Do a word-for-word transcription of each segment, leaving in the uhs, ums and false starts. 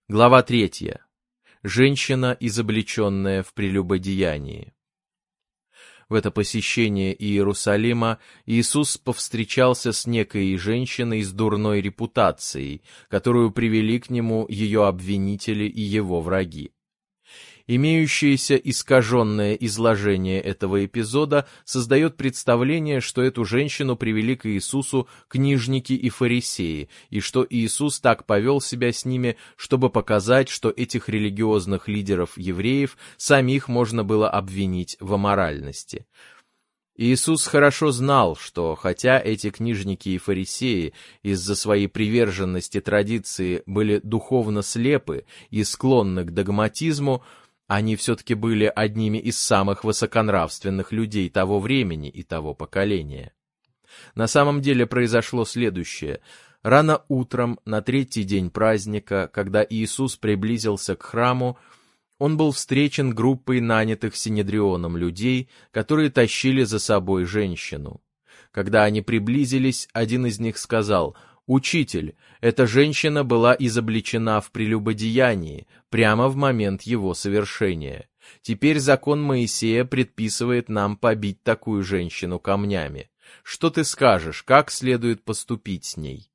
Глава третья. Женщина, изобличенная в прелюбодеянии. В это посещение Иерусалима Иисус повстречался с некой женщиной с дурной репутацией, которую привели к нему ее обвинители и его враги. Имеющееся искаженное изложение этого эпизода создает представление, что эту женщину привели к Иисусу книжники и фарисеи, и что Иисус так повел себя с ними, чтобы показать, что этих религиозных лидеров евреев самих можно было обвинить в аморальности. Иисус хорошо знал, что хотя эти книжники и фарисеи из-за своей приверженности традиции были духовно слепы и склонны к догматизму, они все-таки были одними из самых высоконравственных людей того времени и того поколения. На самом деле произошло следующее. Рано утром, на третий день праздника, когда Иисус приблизился к храму, он был встречен группой нанятых Синедрионом людей, которые тащили за собой женщину. Когда они приблизились, один из них сказал: «Учитель, эта женщина была изобличена в прелюбодеянии прямо в момент его совершения. Теперь закон Моисея предписывает нам побить такую женщину камнями. Что ты скажешь, как следует поступить с ней?»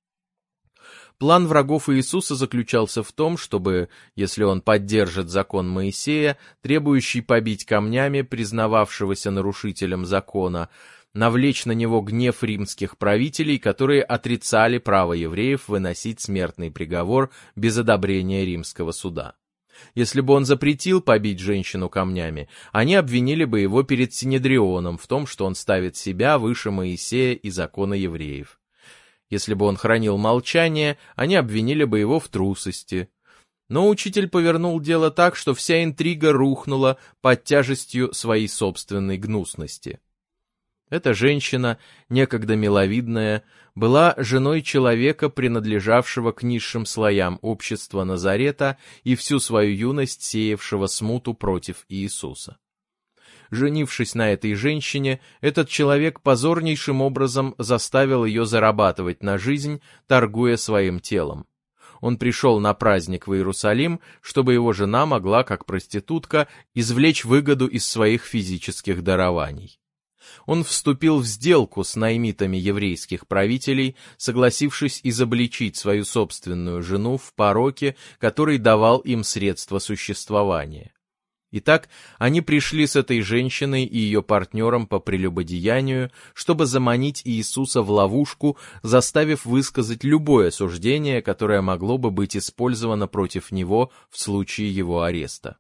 План врагов Иисуса заключался в том, чтобы, если он поддержит закон Моисея, требующий побить камнями признававшегося нарушителем закона, навлечь на него гнев римских правителей, которые отрицали право евреев выносить смертный приговор без одобрения римского суда. Если бы он запретил побить женщину камнями, они обвинили бы его перед Синедрионом в том, что он ставит себя выше Моисея и закона евреев. Если бы он хранил молчание, они обвинили бы его в трусости. Но учитель повернул дело так, что вся интрига рухнула под тяжестью своей собственной гнусности. Эта женщина, некогда миловидная, была женой человека, принадлежавшего к низшим слоям общества Назарета и всю свою юность сеявшего смуту против Иисуса. Женившись на этой женщине, этот человек позорнейшим образом заставил ее зарабатывать на жизнь, торгуя своим телом. Он пришел на праздник в Иерусалим, чтобы его жена могла, как проститутка, извлечь выгоду из своих физических дарований. Он вступил в сделку с наймитами еврейских правителей, согласившись изобличить свою собственную жену в пороке, который давал им средства существования. Итак, они пришли с этой женщиной и ее партнером по прелюбодеянию, чтобы заманить Иисуса в ловушку, заставив высказать любое суждение, которое могло бы быть использовано против него в случае его ареста.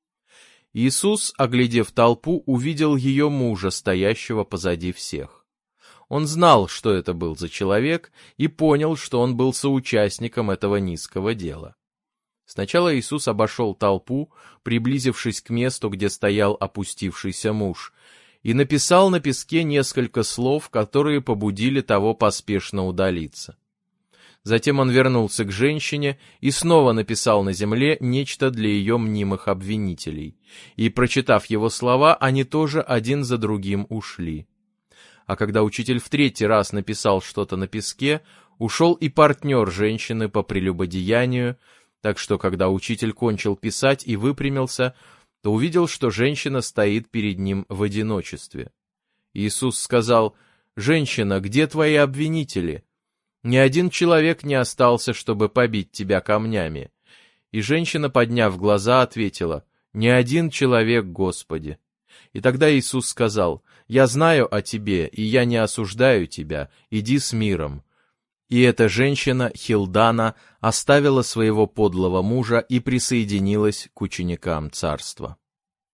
Иисус, оглядев толпу, увидел ее мужа, стоящего позади всех. Он знал, что это был за человек, и понял, что он был соучастником этого низкого дела. Сначала Иисус обошел толпу, приблизившись к месту, где стоял опустившийся муж, и написал на песке несколько слов, которые побудили того поспешно удалиться. Затем он вернулся к женщине и снова написал на земле нечто для ее мнимых обвинителей. И, прочитав его слова, они тоже один за другим ушли. А когда учитель в третий раз написал что-то на песке, ушел и партнер женщины по прелюбодеянию, так что, когда учитель кончил писать и выпрямился, то увидел, что женщина стоит перед ним в одиночестве. Иисус сказал: «Женщина, где твои обвинители? Ни один человек не остался, чтобы побить тебя камнями». И женщина, подняв глаза, ответила: «Ни один человек, Господи». И тогда Иисус сказал: «Я знаю о тебе, и я не осуждаю тебя, иди с миром». И эта женщина, Хилдана, оставила своего подлого мужа и присоединилась к ученикам царства.